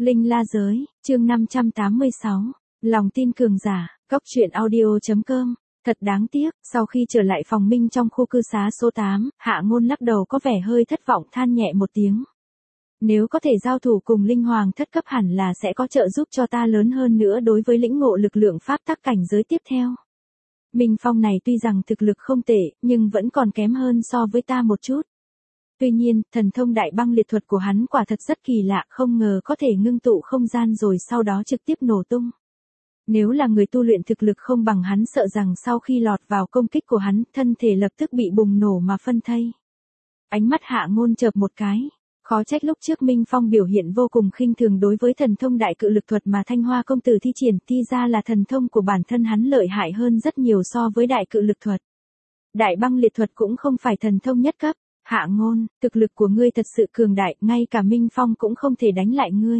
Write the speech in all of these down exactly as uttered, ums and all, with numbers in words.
Linh La Giới, chương năm trăm tám mươi sáu. Lòng tin cường giả, cốc truyện audio.com. Thật đáng tiếc, sau khi trở lại phòng Minh trong khu cư xá số tám, Hạ Ngôn lắc đầu có vẻ hơi thất vọng than nhẹ một tiếng. Nếu có thể giao thủ cùng Linh Hoàng thất cấp hẳn là sẽ có trợ giúp cho ta lớn hơn nữa đối với lĩnh ngộ lực lượng pháp tắc cảnh giới tiếp theo. Minh Phong này tuy rằng thực lực không tệ, nhưng vẫn còn kém hơn so với ta một chút. Tuy nhiên, thần thông đại băng liệt thuật của hắn quả thật rất kỳ lạ, không ngờ có thể ngưng tụ không gian rồi sau đó trực tiếp nổ tung. Nếu là người tu luyện thực lực không bằng hắn sợ rằng sau khi lọt vào công kích của hắn, thân thể lập tức bị bùng nổ mà phân thây. Ánh mắt Hạ Ngôn chợp một cái. Khó trách lúc trước Minh Phong biểu hiện vô cùng khinh thường đối với thần thông đại cự lực thuật mà Thanh Hoa công tử thi triển, thi ra là thần thông của bản thân hắn lợi hại hơn rất nhiều so với đại cự lực thuật. Đại băng liệt thuật cũng không phải thần thông nhất cấp. Hạ Ngôn, thực lực của ngươi thật sự cường đại, ngay cả Minh Phong cũng không thể đánh lại ngươi.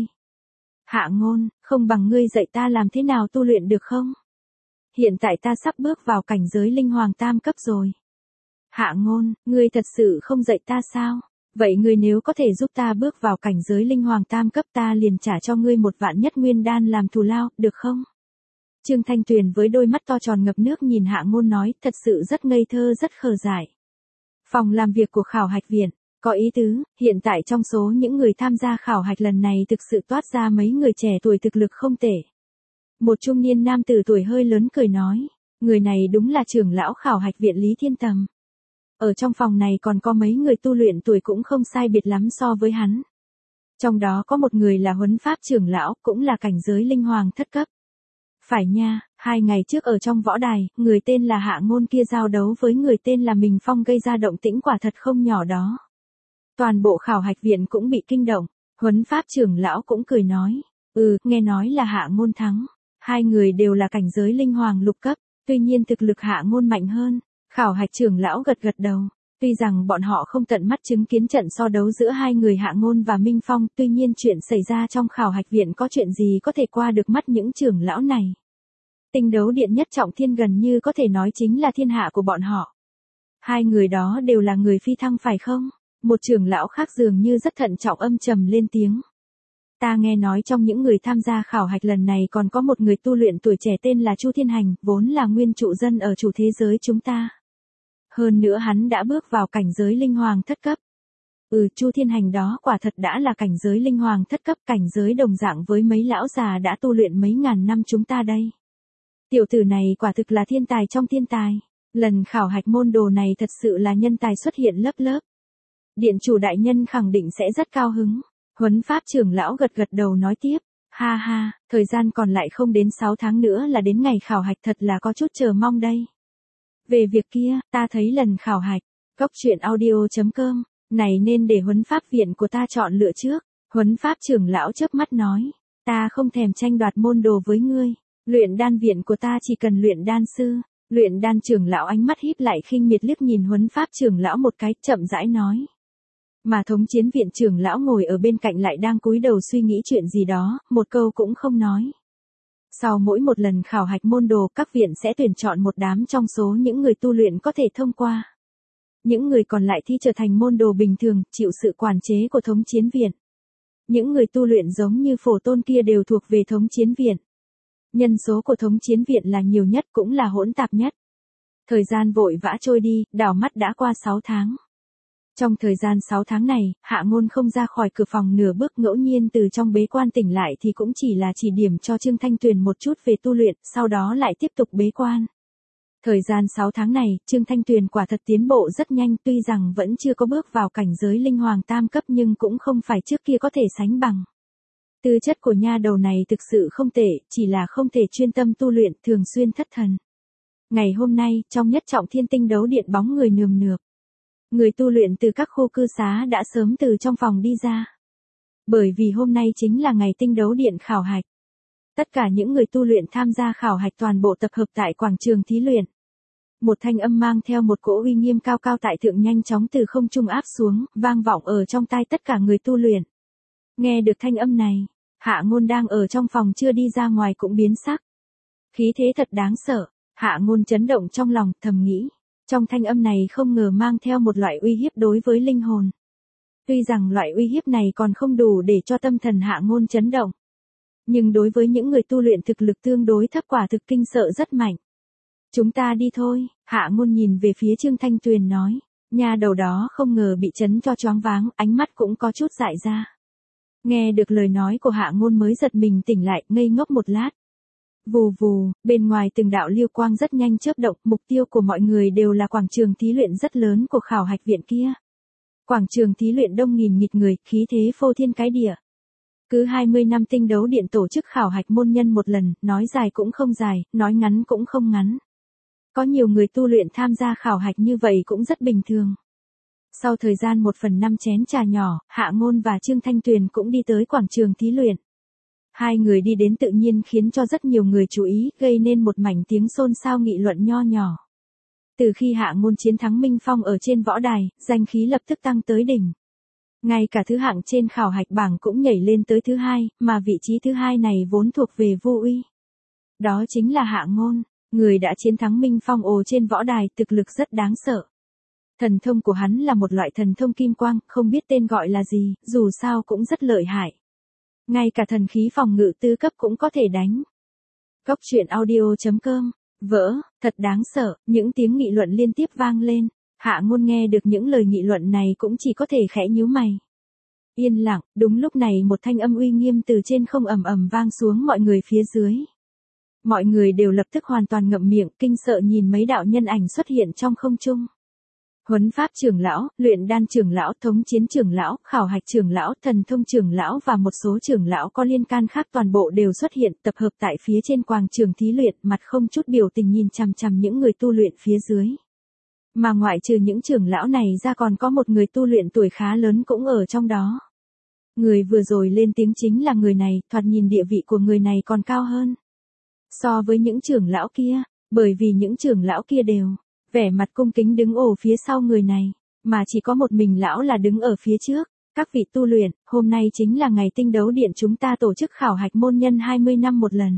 Hạ Ngôn, không bằng ngươi dạy ta làm thế nào tu luyện được không? Hiện tại ta sắp bước vào cảnh giới linh hoàng tam cấp rồi. Hạ Ngôn, ngươi thật sự không dạy ta sao? Vậy ngươi nếu có thể giúp ta bước vào cảnh giới linh hoàng tam cấp ta liền trả cho ngươi một vạn nhất nguyên đan làm thù lao, được không? Trương Thanh Tuyền với đôi mắt to tròn ngập nước nhìn Hạ Ngôn nói, thật sự rất ngây thơ rất khờ dại. Phòng làm việc của khảo hạch viện, có ý tứ, hiện tại trong số những người tham gia khảo hạch lần này thực sự toát ra mấy người trẻ tuổi thực lực không tệ. Một trung niên nam tử tuổi hơi lớn cười nói, người này đúng là trưởng lão khảo hạch viện Lý Thiên Tầm. Ở trong phòng này còn có mấy người tu luyện tuổi cũng không sai biệt lắm so với hắn. Trong đó có một người là huấn pháp trưởng lão, cũng là cảnh giới linh hoàng thất cấp. Phải nha, hai ngày trước ở trong võ đài, người tên là Hạ Ngôn kia giao đấu với người tên là Minh Phong gây ra động tĩnh quả thật không nhỏ đó. Toàn bộ khảo hạch viện cũng bị kinh động, huấn pháp trưởng lão cũng cười nói, ừ, nghe nói là Hạ Ngôn thắng. Hai người đều là cảnh giới linh hoàng lục cấp, tuy nhiên thực lực Hạ Ngôn mạnh hơn. Khảo hạch trưởng lão gật gật đầu, tuy rằng bọn họ không tận mắt chứng kiến trận so đấu giữa hai người Hạ Ngôn và Minh Phong, tuy nhiên chuyện xảy ra trong khảo hạch viện có chuyện gì có thể qua được mắt những trưởng lão này. Tinh đấu điện nhất trọng thiên gần như có thể nói chính là thiên hạ của bọn họ. Hai người đó đều là người phi thăng phải không? Một trưởng lão khác dường như rất thận trọng âm trầm lên tiếng. Ta nghe nói trong những người tham gia khảo hạch lần này còn có một người tu luyện tuổi trẻ tên là Chu Thiên Hành, vốn là nguyên trụ dân ở chủ thế giới chúng ta. Hơn nữa hắn đã bước vào cảnh giới linh hoàng thất cấp. Ừ, Chu Thiên Hành đó quả thật đã là cảnh giới linh hoàng thất cấp, cảnh giới đồng dạng với mấy lão già đã tu luyện mấy ngàn năm chúng ta đây. Tiểu tử này quả thực là thiên tài trong thiên tài. Lần khảo hạch môn đồ này thật sự là nhân tài xuất hiện lớp lớp. Điện chủ đại nhân khẳng định sẽ rất cao hứng. Huấn pháp trưởng lão gật gật đầu nói tiếp. Ha ha, thời gian còn lại không đến sáu tháng nữa là đến ngày khảo hạch, thật là có chút chờ mong đây. Về việc kia, ta thấy lần khảo hạch, cốc truyện audio.com, này nên để huấn pháp viện của ta chọn lựa trước. Huấn pháp trưởng lão chớp mắt nói, ta không thèm tranh đoạt môn đồ với ngươi. Luyện đan viện của ta chỉ cần luyện đan sư. Luyện đan trưởng lão ánh mắt híp lại khinh miệt liếc nhìn huấn pháp trưởng lão một cái, chậm rãi nói. Mà thống chiến viện trưởng lão ngồi ở bên cạnh lại đang cúi đầu suy nghĩ chuyện gì đó, một câu cũng không nói. Sau mỗi một lần khảo hạch môn đồ, các viện sẽ tuyển chọn một đám trong số những người tu luyện có thể thông qua. Những người còn lại thi trở thành môn đồ bình thường, chịu sự quản chế của thống chiến viện. Những người tu luyện giống như Phổ Tôn kia đều thuộc về thống chiến viện. Nhân số của thống chiến viện là nhiều nhất cũng là hỗn tạp nhất. Thời gian vội vã trôi đi, đảo mắt đã qua sáu tháng. Trong thời gian sáu tháng này, Hạ Ngôn không ra khỏi cửa phòng nửa bước, ngẫu nhiên từ trong bế quan tỉnh lại thì cũng chỉ là chỉ điểm cho Trương Thanh Tuyền một chút về tu luyện, sau đó lại tiếp tục bế quan. Thời gian sáu tháng này, Trương Thanh Tuyền quả thật tiến bộ rất nhanh, tuy rằng vẫn chưa có bước vào cảnh giới linh hoàng tam cấp nhưng cũng không phải trước kia có thể sánh bằng. Tư chất của nha đầu này thực sự không tệ, chỉ là không thể chuyên tâm tu luyện, thường xuyên thất thần. Ngày hôm nay, trong nhất trọng thiên tinh đấu điện bóng người nườm nượp. Người tu luyện từ các khu cư xá đã sớm từ trong phòng đi ra. Bởi vì hôm nay chính là ngày tinh đấu điện khảo hạch. Tất cả những người tu luyện tham gia khảo hạch toàn bộ tập hợp tại quảng trường thí luyện. Một thanh âm mang theo một cỗ uy nghiêm cao cao tại thượng nhanh chóng từ không trung áp xuống, vang vọng ở trong tai tất cả người tu luyện. Nghe được thanh âm này, Hạ Ngôn đang ở trong phòng chưa đi ra ngoài cũng biến sắc. Khí thế thật đáng sợ, Hạ Ngôn chấn động trong lòng, thầm nghĩ. Trong thanh âm này không ngờ mang theo một loại uy hiếp đối với linh hồn. Tuy rằng loại uy hiếp này còn không đủ để cho tâm thần Hạ Ngôn chấn động. Nhưng đối với những người tu luyện thực lực tương đối thấp quả thực kinh sợ rất mạnh. Chúng ta đi thôi, Hạ Ngôn nhìn về phía Trương Thanh Tuyền nói. Nha đầu đó không ngờ bị chấn cho choáng váng, ánh mắt cũng có chút dại ra. Nghe được lời nói của Hạ Ngôn mới giật mình tỉnh lại, ngây ngốc một lát. Vù vù, bên ngoài từng đạo lưu quang rất nhanh chớp động, mục tiêu của mọi người đều là quảng trường thí luyện rất lớn của khảo hạch viện kia. Quảng trường thí luyện đông nghìn nghịt người, khí thế phô thiên cái địa. Cứ hai mươi năm tinh đấu điện tổ chức khảo hạch môn nhân một lần, nói dài cũng không dài, nói ngắn cũng không ngắn. Có nhiều người tu luyện tham gia khảo hạch như vậy cũng rất bình thường. Sau thời gian một phần năm chén trà nhỏ, Hạ Ngôn và Trương Thanh Tuyền cũng đi tới quảng trường thí luyện. Hai người đi đến tự nhiên khiến cho rất nhiều người chú ý, gây nên một mảnh tiếng xôn xao nghị luận nho nhỏ. Từ khi Hạ Ngôn chiến thắng Minh Phong ở trên võ đài, danh khí lập tức tăng tới đỉnh. Ngay cả thứ hạng trên khảo hạch bảng cũng nhảy lên tới thứ hai, mà vị trí thứ hai này vốn thuộc về Vô Uy. Đó chính là Hạ Ngôn, người đã chiến thắng Minh Phong ồ trên võ đài, thực lực rất đáng sợ. Thần thông của hắn là một loại thần thông kim quang, không biết tên gọi là gì, dù sao cũng rất lợi hại. Ngay cả thần khí phòng ngự tứ cấp cũng có thể đánh. Góc truyện audio chấm com, vỡ, thật đáng sợ, những tiếng nghị luận liên tiếp vang lên. Hạ Ngôn nghe được những lời nghị luận này cũng chỉ có thể khẽ nhíu mày. Yên lặng, đúng lúc này một thanh âm uy nghiêm từ trên không ầm ầm vang xuống mọi người phía dưới. Mọi người đều lập tức hoàn toàn ngậm miệng, kinh sợ nhìn mấy đạo nhân ảnh xuất hiện trong không trung. Huấn pháp trưởng lão, luyện đan trưởng lão, thống chiến trưởng lão, khảo hạch trưởng lão, thần thông trưởng lão và một số trưởng lão có liên can khác toàn bộ đều xuất hiện tập hợp tại phía trên quảng trường thí luyện, mặt không chút biểu tình nhìn chằm chằm những người tu luyện phía dưới. Mà ngoại trừ những trưởng lão này ra còn có một người tu luyện tuổi khá lớn cũng ở trong đó. Người vừa rồi lên tiếng chính là người này, thoạt nhìn địa vị của người này còn cao hơn so với những trưởng lão kia, bởi vì những trưởng lão kia đều vẻ mặt cung kính đứng ổ phía sau người này, mà chỉ có một mình lão là đứng ở phía trước. Các vị tu luyện, hôm nay chính là ngày tinh đấu điện chúng ta tổ chức khảo hạch môn nhân hai mươi năm một lần.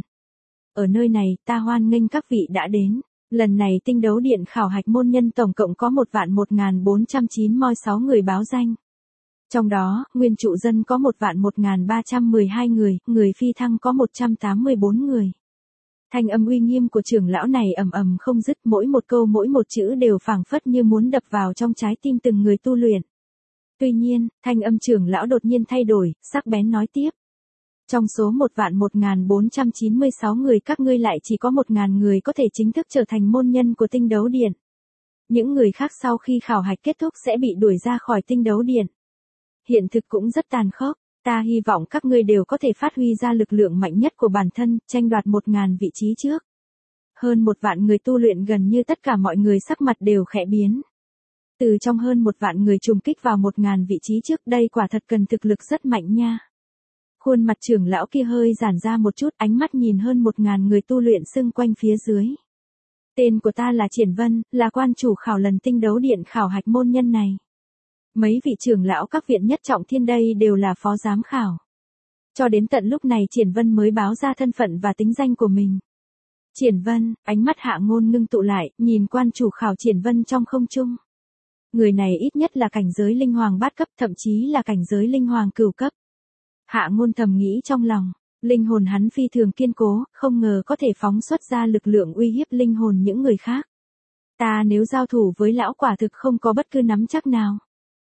Ở nơi này, ta hoan nghênh các vị đã đến. Lần này tinh đấu điện khảo hạch môn nhân tổng cộng có một vạn một nghìn bốn trăm chín mươi sáu người báo danh. Trong đó, nguyên trụ dân có một vạn một nghìn ba trăm mười hai người, người phi thăng có một trăm tám mươi bốn người. Thanh âm uy nghiêm của trưởng lão này ầm ầm không dứt, mỗi một câu mỗi một chữ đều phảng phất như muốn đập vào trong trái tim từng người tu luyện. Tuy nhiên, thanh âm trưởng lão đột nhiên thay đổi, sắc bén nói tiếp. Trong số một vạn một nghìn bốn trăm chín mươi sáu người các ngươi lại chỉ có một nghìn người có thể chính thức trở thành môn nhân của tinh đấu điện. Những người khác sau khi khảo hạch kết thúc sẽ bị đuổi ra khỏi tinh đấu điện. Hiện thực cũng rất tàn khốc, ta hy vọng các ngươi đều có thể phát huy ra lực lượng mạnh nhất của bản thân, tranh đoạt một nghìn vị trí trước. Hơn một vạn người tu luyện gần như tất cả mọi người sắc mặt đều khẽ biến. Từ trong hơn một vạn người trùng kích vào một nghìn vị trí trước đây quả thật cần thực lực rất mạnh nha. Khuôn mặt trưởng lão kia hơi giãn ra một chút, ánh mắt nhìn hơn một nghìn người tu luyện xung quanh phía dưới. Tên của ta là Triển Vân, là quan chủ khảo lần tinh đấu điện khảo hạch môn nhân này. Mấy vị trưởng lão các viện nhất trọng thiên đây đều là phó giám khảo. Cho đến tận lúc này Triển Vân mới báo ra thân phận và tính danh của mình. Triển Vân, ánh mắt Hạ Ngôn ngưng tụ lại, nhìn quan chủ khảo Triển Vân trong không trung. Người này ít nhất là cảnh giới linh hoàng bát cấp, thậm chí là cảnh giới linh hoàng cửu cấp. Hạ Ngôn thầm nghĩ trong lòng, linh hồn hắn phi thường kiên cố, không ngờ có thể phóng xuất ra lực lượng uy hiếp linh hồn những người khác. Ta nếu giao thủ với lão quả thực không có bất cứ nắm chắc nào.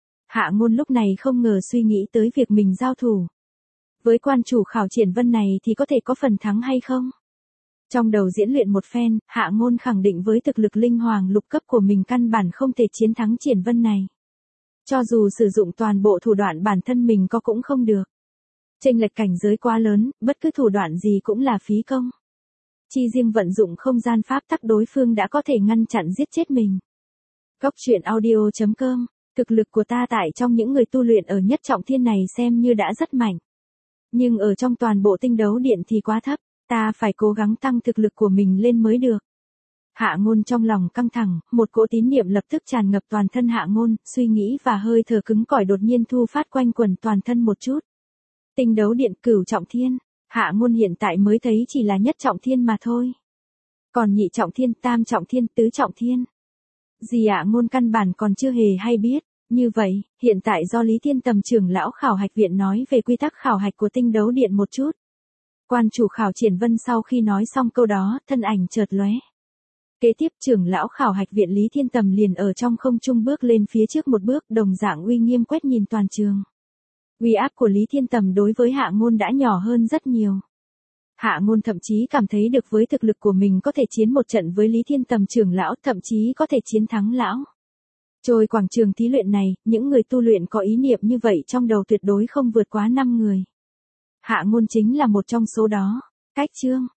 Hạ Ngôn lúc này không ngờ suy nghĩ tới việc mình giao thủ với quan chủ khảo Triển Vân này thì có thể có phần thắng hay không. Trong đầu diễn luyện một phen, Hạ Ngôn khẳng định với thực lực linh hoàng lục cấp của mình căn bản không thể chiến thắng Triển Vân này. Cho dù sử dụng toàn bộ thủ đoạn bản thân mình có cũng không được. Chênh lệch cảnh giới quá lớn, bất cứ thủ đoạn gì cũng là phí công. Chi riêng vận dụng không gian pháp tắc đối phương đã có thể ngăn chặn giết chết mình. Góc truyện audio chấm com, thực lực của ta tại trong những người tu luyện ở nhất trọng thiên này xem như đã rất mạnh. Nhưng ở trong toàn bộ tinh đấu điện thì quá thấp, ta phải cố gắng tăng thực lực của mình lên mới được. Hạ Ngôn trong lòng căng thẳng, một cỗ tín niệm lập tức tràn ngập toàn thân Hạ Ngôn, suy nghĩ và hơi thở cứng cỏi đột nhiên thu phát quanh quẩn toàn thân một chút. Tinh đấu điện cửu trọng thiên, Hạ Ngôn hiện tại mới thấy chỉ là nhất trọng thiên mà thôi. Còn nhị trọng thiên, tam trọng thiên, tứ trọng thiên. Gì Hạ Ngôn căn bản còn chưa hề hay biết, Như vậy, hiện tại do Lý Thiên Tầm trưởng lão khảo hạch viện nói về quy tắc khảo hạch của tinh đấu điện một chút. Quan chủ khảo Triển Vân sau khi nói xong câu đó, thân ảnh chợt lóe. Kế tiếp trưởng lão khảo hạch viện Lý Thiên Tầm liền ở trong không trung bước lên phía trước một bước, đồng dạng uy nghiêm quét nhìn toàn trường. Uy áp của Lý Thiên Tầm đối với Hạ Ngôn đã nhỏ hơn rất nhiều. Hạ Ngôn thậm chí cảm thấy được với thực lực của mình có thể chiến một trận với Lý Thiên Tầm trưởng lão, thậm chí có thể chiến thắng lão. Trôi quảng trường thí luyện này, những người tu luyện có ý niệm như vậy trong đầu tuyệt đối không vượt quá năm người. Hạ Ngôn chính là một trong số đó. Cách chương